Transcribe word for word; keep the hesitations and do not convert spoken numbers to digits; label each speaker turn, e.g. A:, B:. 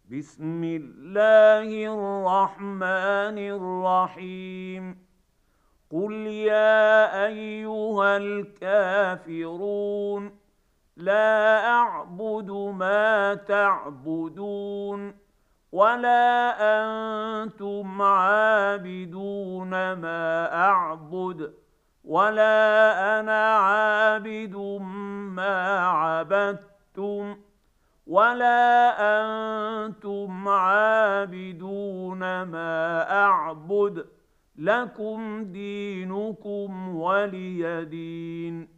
A: بسم الله الرحمن الرحيم. قل يا أيها الكافرون لا أعبد ما تعبدون ولا أنتم عابدون ما أعبد ولا أنا عابد ما عبدتم ولا أنتم عابدون ما أعبد لكم دينكم ولي دين.